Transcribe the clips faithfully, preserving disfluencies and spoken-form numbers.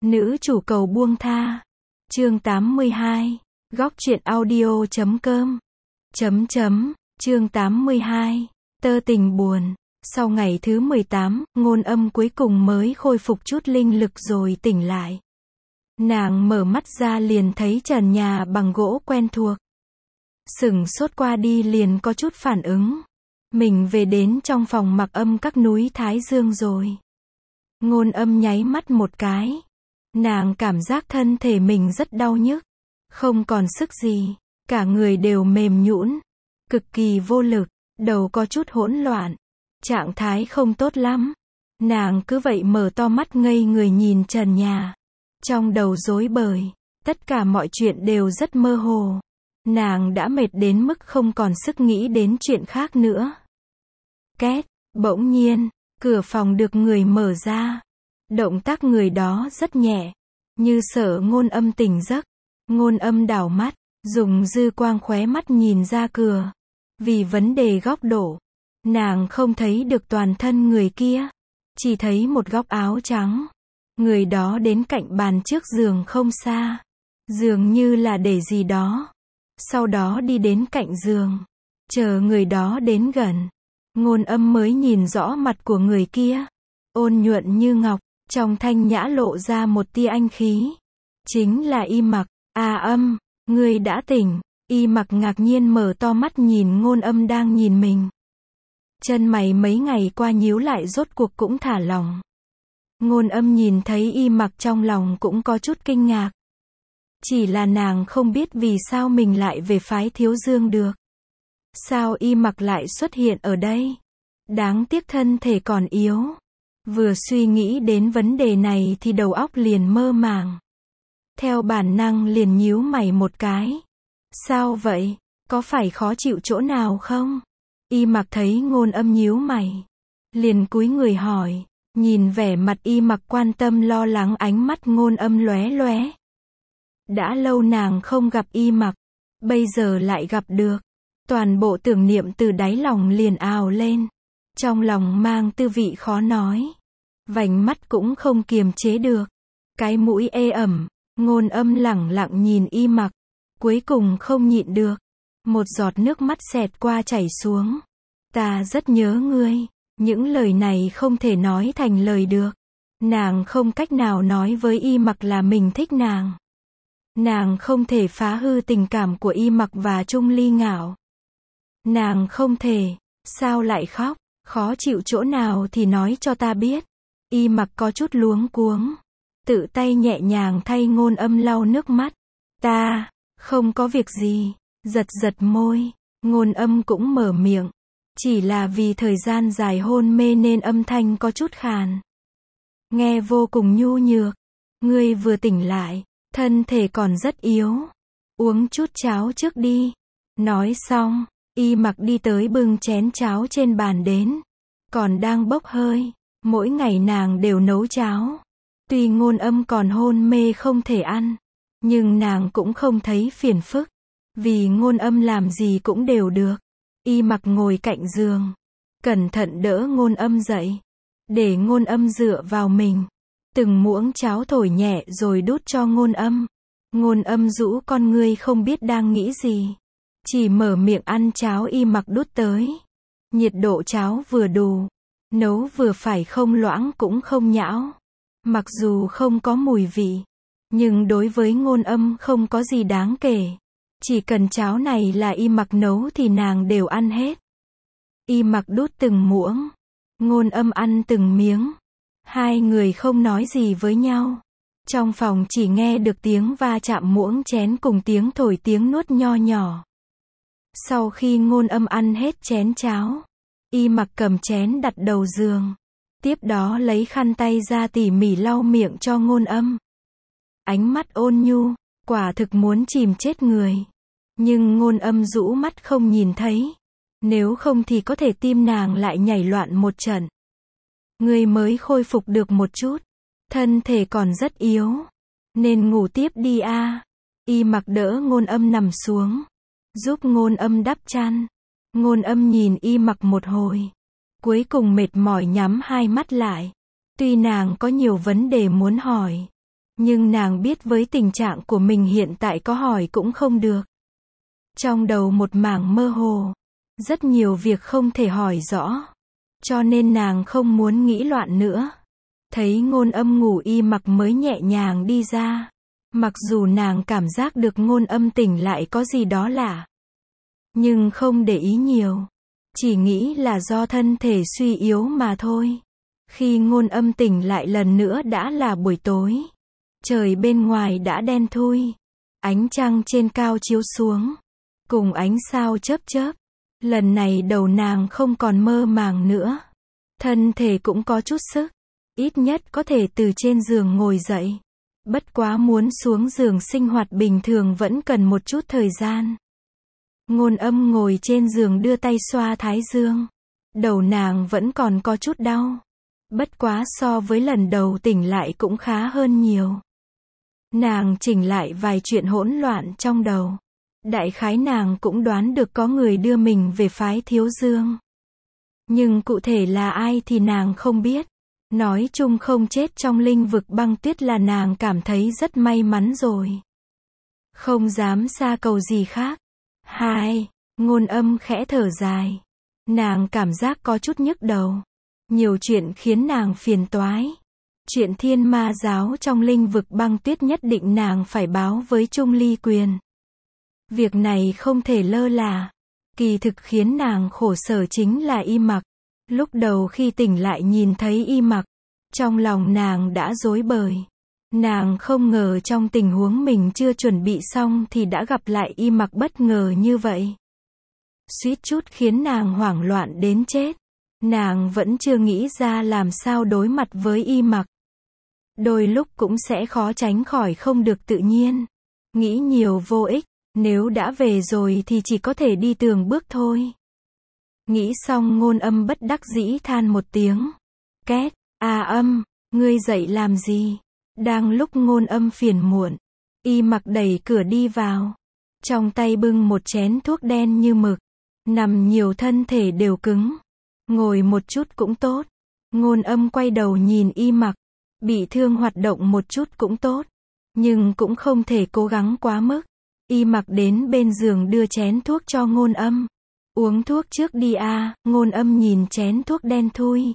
Nữ chủ cầu buông tha. Chương tám mươi hai. Góc truyện audio chấm com. Chấm chấm. Chương tám mươi hai. Tơ tình buồn. Sau ngày thứ mười tám, Ngôn Âm cuối cùng mới khôi phục chút linh lực rồi tỉnh lại. Nàng mở mắt ra liền thấy trần nhà bằng gỗ quen thuộc. Sửng sốt qua đi liền có chút phản ứng. Mình về đến trong phòng Mặc Âm các núi Thái Dương rồi. Ngôn Âm nháy mắt một cái. Nàng cảm giác thân thể mình rất đau nhức. Không còn sức gì. Cả người đều mềm nhũn. Cực kỳ vô lực. Đầu có chút hỗn loạn. Trạng thái không tốt lắm. Nàng cứ vậy mở to mắt ngây người nhìn trần nhà. Trong đầu rối bời. Tất cả mọi chuyện đều rất mơ hồ. Nàng đã mệt đến mức không còn sức nghĩ đến chuyện khác nữa. Két, bỗng nhiên, cửa phòng được người mở ra. Động tác người đó rất nhẹ, như sợ Ngôn Âm tỉnh giấc. Ngôn Âm đảo mắt, dùng dư quang khóe mắt nhìn ra cửa. Vì vấn đề góc độ, nàng không thấy được toàn thân người kia, chỉ thấy một góc áo trắng. Người đó đến cạnh bàn trước giường không xa, dường như là để gì đó. Sau đó đi đến cạnh giường, chờ người đó đến gần. Ngôn Âm mới nhìn rõ mặt của người kia, ôn nhuận như ngọc, trong thanh nhã lộ ra một tia anh khí. Chính là Y Mặc. À Âm, ngươi đã tỉnh. Y Mặc ngạc nhiên mở to mắt nhìn Ngôn Âm đang nhìn mình. Chân mày mấy ngày qua nhíu lại rốt cuộc cũng thả lỏng. Ngôn Âm nhìn thấy Y Mặc trong lòng cũng có chút kinh ngạc. Chỉ là nàng không biết vì sao mình lại về phái Thiếu Dương được. Sao Y Mặc lại xuất hiện ở đây? Đáng tiếc thân thể còn yếu. Vừa suy nghĩ đến vấn đề này thì đầu óc liền mơ màng. Theo bản năng liền nhíu mày một cái. Sao vậy? Có phải khó chịu chỗ nào không? Y Mặc thấy Ngôn Âm nhíu mày, liền cúi người hỏi. Nhìn vẻ mặt Y Mặc quan tâm lo lắng, ánh mắt Ngôn Âm lóe lóe. Đã lâu nàng không gặp Y Mặc, bây giờ lại gặp được. Toàn bộ tưởng niệm từ đáy lòng liền ào lên. Trong lòng mang tư vị khó nói. Vành mắt cũng không kiềm chế được. Cái mũi ê ẩm. Ngôn Âm lẳng lặng nhìn Y Mặc. Cuối cùng không nhịn được. Một giọt nước mắt xẹt qua chảy xuống. Ta rất nhớ ngươi. Những lời này không thể nói thành lời được. Nàng không cách nào nói với Y Mặc là mình thích nàng. Nàng không thể phá hư tình cảm của Y Mặc và Trung Ly Ngạo. Nàng không thể. Sao lại khóc? Khó chịu chỗ nào thì nói cho ta biết. Y Mặc có chút luống cuống. Tự tay nhẹ nhàng thay Ngôn Âm lau nước mắt. Ta, không có việc gì. Giật giật môi. Ngôn Âm cũng mở miệng. Chỉ là vì thời gian dài hôn mê nên âm thanh có chút khàn. Nghe vô cùng nhu nhược. Ngươi vừa tỉnh lại, thân thể còn rất yếu. Uống chút cháo trước đi. Nói xong, Y Mặc đi tới bưng chén cháo trên bàn đến. Còn đang bốc hơi. Mỗi ngày nàng đều nấu cháo. Tuy Ngôn Âm còn hôn mê không thể ăn, nhưng nàng cũng không thấy phiền phức. Vì Ngôn Âm làm gì cũng đều được. Y Mặc ngồi cạnh giường, cẩn thận đỡ Ngôn Âm dậy. Để Ngôn Âm dựa vào mình. Từng muỗng cháo thổi nhẹ rồi đút cho Ngôn Âm. Ngôn Âm rũ con ngươi không biết đang nghĩ gì. Chỉ mở miệng ăn cháo Y Mặc đút tới. Nhiệt độ cháo vừa đủ. Nấu vừa phải, không loãng cũng không nhão. Mặc dù không có mùi vị, nhưng đối với Ngôn Âm không có gì đáng kể. Chỉ cần cháo này là Y Mặc nấu thì nàng đều ăn hết. Y Mặc đút từng muỗng. Ngôn Âm ăn từng miếng. Hai người không nói gì với nhau. Trong phòng chỉ nghe được tiếng va chạm muỗng chén cùng tiếng thổi tiếng nuốt nho nhỏ. Sau khi Ngôn Âm ăn hết chén cháo, Y Mặc cầm chén đặt đầu giường. Tiếp đó lấy khăn tay ra tỉ mỉ lau miệng cho Ngôn Âm. Ánh mắt ôn nhu, quả thực muốn chìm chết người. Nhưng Ngôn Âm rũ mắt không nhìn thấy. Nếu không thì có thể tim nàng lại nhảy loạn một trận. Ngươi mới khôi phục được một chút. Thân thể còn rất yếu. Nên ngủ tiếp đi a. Y Mặc đỡ Ngôn Âm nằm xuống. Giúp Ngôn Âm đắp chăn. Ngôn Âm nhìn Y Mặc một hồi. Cuối cùng mệt mỏi nhắm hai mắt lại. Tuy nàng có nhiều vấn đề muốn hỏi, Nhưng nàng biết với tình trạng của mình hiện tại có hỏi cũng không được. Trong đầu một mảng mơ hồ. Rất nhiều việc không thể hỏi rõ. Cho nên nàng không muốn nghĩ loạn nữa. Thấy Ngôn Âm ngủ, Y Mặc mới nhẹ nhàng đi ra. Mặc dù nàng cảm giác được Ngôn Âm tỉnh lại có gì đó lạ. Nhưng không để ý nhiều. Chỉ nghĩ là do thân thể suy yếu mà thôi. Khi Ngôn Âm tỉnh lại lần nữa đã là buổi tối. Trời bên ngoài đã đen thui. Ánh trăng trên cao chiếu xuống. Cùng ánh sao chớp chớp. Lần này đầu nàng không còn mơ màng nữa. Thân thể cũng có chút sức. Ít nhất có thể từ trên giường ngồi dậy. Bất quá muốn xuống giường sinh hoạt bình thường vẫn cần một chút thời gian. Ngôn Âm ngồi trên giường đưa tay xoa thái dương. Đầu nàng vẫn còn có chút đau. Bất quá so với lần đầu tỉnh lại cũng khá hơn nhiều. Nàng chỉnh lại vài chuyện hỗn loạn trong đầu. Đại khái nàng cũng đoán được có người đưa mình về phái Thiếu Dương. Nhưng cụ thể là ai thì nàng không biết. Nói chung không chết trong linh vực băng tuyết là nàng cảm thấy rất may mắn rồi. Không dám xa cầu gì khác. Hai, Ngôn Âm khẽ thở dài. Nàng cảm giác có chút nhức đầu. Nhiều chuyện khiến nàng phiền toái. Chuyện thiên ma giáo trong linh vực băng tuyết nhất định nàng phải báo với Trung Ly Quyền. Việc này không thể lơ là. Kỳ thực khiến nàng khổ sở chính là Y Mặc. Lúc đầu khi tỉnh lại nhìn thấy Y Mặc, trong lòng nàng đã rối bời. Nàng không ngờ trong tình huống mình chưa chuẩn bị xong thì đã gặp lại Y Mặc bất ngờ như vậy. Suýt chút khiến nàng hoảng loạn đến chết. Nàng vẫn chưa nghĩ ra làm sao đối mặt với Y Mặc. Đôi lúc cũng sẽ khó tránh khỏi không được tự nhiên. Nghĩ nhiều vô ích, nếu đã về rồi thì chỉ có thể đi từng bước thôi. Nghĩ xong Ngôn Âm bất đắc dĩ than một tiếng. Két, à Âm, ngươi dậy làm gì? Đang lúc Ngôn Âm phiền muộn, Y Mặc đẩy cửa đi vào. Trong tay bưng một chén thuốc đen như mực. Nằm nhiều thân thể đều cứng. Ngồi một chút cũng tốt. Ngôn Âm quay đầu nhìn Y Mặc. Bị thương hoạt động một chút cũng tốt. Nhưng cũng không thể cố gắng quá mức. Y Mặc đến bên giường đưa chén thuốc cho Ngôn Âm. Uống thuốc trước đi a. Ngôn Âm nhìn chén thuốc đen thui.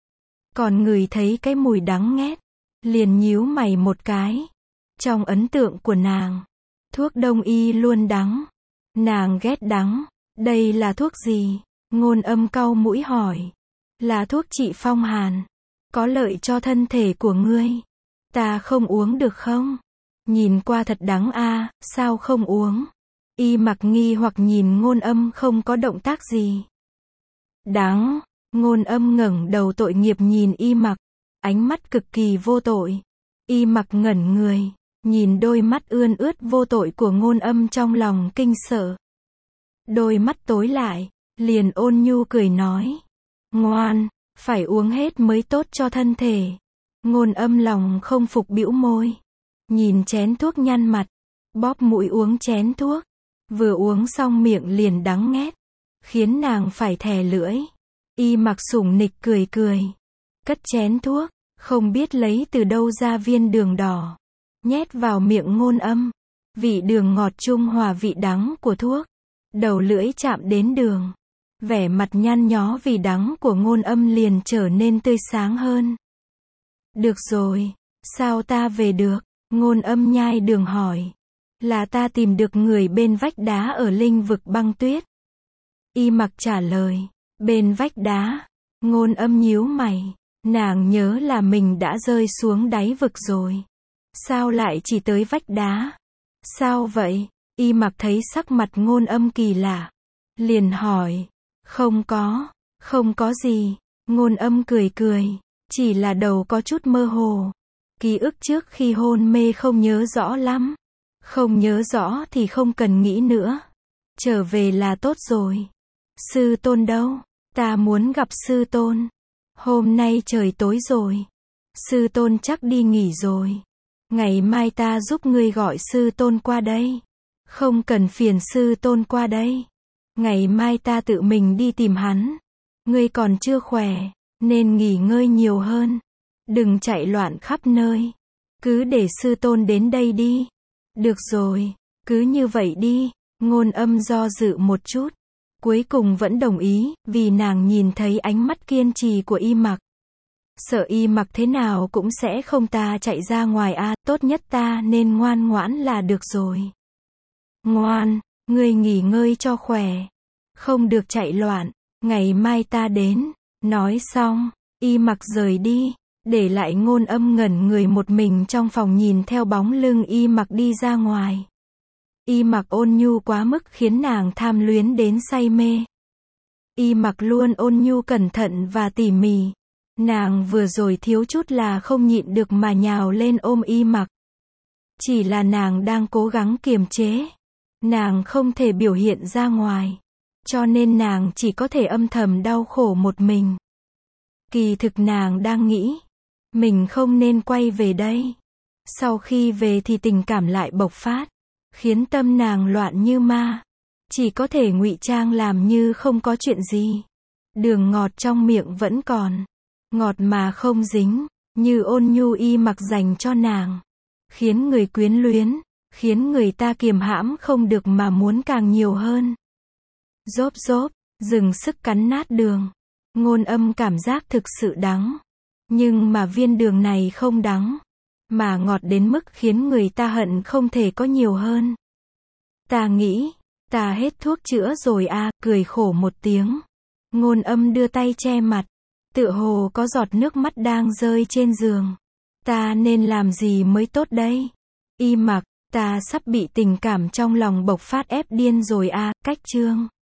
Còn ngửi thấy cái mùi đắng nghét. Liền nhíu mày một cái. Trong ấn tượng của nàng, thuốc đông y luôn đắng. Nàng ghét đắng. Đây là thuốc gì? Ngôn Âm cau mũi hỏi. Là thuốc trị phong hàn. Có lợi cho thân thể của ngươi. Ta không uống được không? Nhìn qua thật đắng a, sao không uống? Y Mặc nghi hoặc nhìn Ngôn Âm không có động tác gì. Đắng. Ngôn Âm ngẩng đầu tội nghiệp nhìn Y Mặc. Ánh mắt cực kỳ vô tội. Y Mặc ngẩn người. Nhìn đôi mắt ươn ướt vô tội của Ngôn Âm trong lòng kinh sợ. Đôi mắt tối lại. Liền ôn nhu cười nói. Ngoan, phải uống hết mới tốt cho thân thể. Ngôn Âm lòng không phục bĩu môi. Nhìn chén thuốc nhăn mặt. Bóp mũi uống chén thuốc. Vừa uống xong miệng liền đắng nghét. Khiến nàng phải thè lưỡi. Y Mặc sủng nịch cười cười. Cất chén thuốc. Không biết lấy từ đâu ra viên đường đỏ. Nhét vào miệng Ngôn Âm. Vị đường ngọt trung hòa vị đắng của thuốc. Đầu lưỡi chạm đến đường. Vẻ mặt nhăn nhó vì đắng của Ngôn Âm liền trở nên tươi sáng hơn. Được rồi. Sao ta về được? Ngôn Âm nhai đường hỏi. Là ta tìm được người bên vách đá ở linh vực băng tuyết. Y Mặc trả lời. Bên vách đá. Ngôn Âm nhíu mày. Nàng nhớ là mình đã rơi xuống đáy vực rồi. Sao lại chỉ tới vách đá? Sao vậy? Y Mặc thấy sắc mặt Ngôn Âm kỳ lạ. Liền hỏi. Không có. Không có gì. Ngôn Âm cười cười. Chỉ là đầu có chút mơ hồ. Ký ức trước khi hôn mê không nhớ rõ lắm. Không nhớ rõ thì không cần nghĩ nữa. Trở về là tốt rồi. Sư tôn đâu? Ta muốn gặp sư tôn. Hôm nay trời tối rồi. Sư tôn chắc đi nghỉ rồi. Ngày mai ta giúp ngươi gọi sư tôn qua đây. Không cần phiền sư tôn qua đây. Ngày mai ta tự mình đi tìm hắn. Ngươi còn chưa khỏe, nên nghỉ ngơi nhiều hơn. Đừng chạy loạn khắp nơi. Cứ để sư tôn đến đây đi. Được rồi, cứ như vậy đi. Ngôn Âm do dự một chút. Cuối cùng vẫn đồng ý, vì nàng nhìn thấy ánh mắt kiên trì của Y Mặc. Sợ Y Mặc thế nào cũng sẽ không ta chạy ra ngoài a, à, tốt nhất ta nên ngoan ngoãn là được rồi. Ngoan, ngươi nghỉ ngơi cho khỏe. Không được chạy loạn, ngày mai ta đến. Nói xong, Y Mặc rời đi, để lại Ngôn Âm ngẩn người một mình trong phòng nhìn theo bóng lưng Y Mặc đi ra ngoài. Y Mặc ôn nhu quá mức khiến nàng tham luyến đến say mê. Y Mặc luôn ôn nhu cẩn thận và tỉ mỉ. Nàng vừa rồi thiếu chút là không nhịn được mà nhào lên ôm Y Mặc. Chỉ là nàng đang cố gắng kiềm chế. Nàng không thể biểu hiện ra ngoài. Cho nên nàng chỉ có thể âm thầm đau khổ một mình. Kỳ thực nàng đang nghĩ, mình không nên quay về đây. Sau khi về thì tình cảm lại bộc phát, khiến tâm nàng loạn như ma. Chỉ có thể ngụy trang làm như không có chuyện gì. Đường ngọt trong miệng vẫn còn. Ngọt mà không dính, như ôn nhu Y Mặc dành cho nàng. Khiến người quyến luyến, khiến người ta kiềm hãm không được mà muốn càng nhiều hơn. Rốp rốp, dừng sức cắn nát đường. Ngôn Âm cảm giác thực sự đắng. Nhưng mà viên đường này không đắng, mà ngọt đến mức khiến người ta hận không thể có nhiều hơn. Ta nghĩ, ta hết thuốc chữa rồi a, à, cười khổ một tiếng. Ngôn Âm đưa tay che mặt, tựa hồ có giọt nước mắt đang rơi trên giường. Ta nên làm gì mới tốt đây? Y Mặc, ta sắp bị tình cảm trong lòng bộc phát ép điên rồi a, à, cách chương.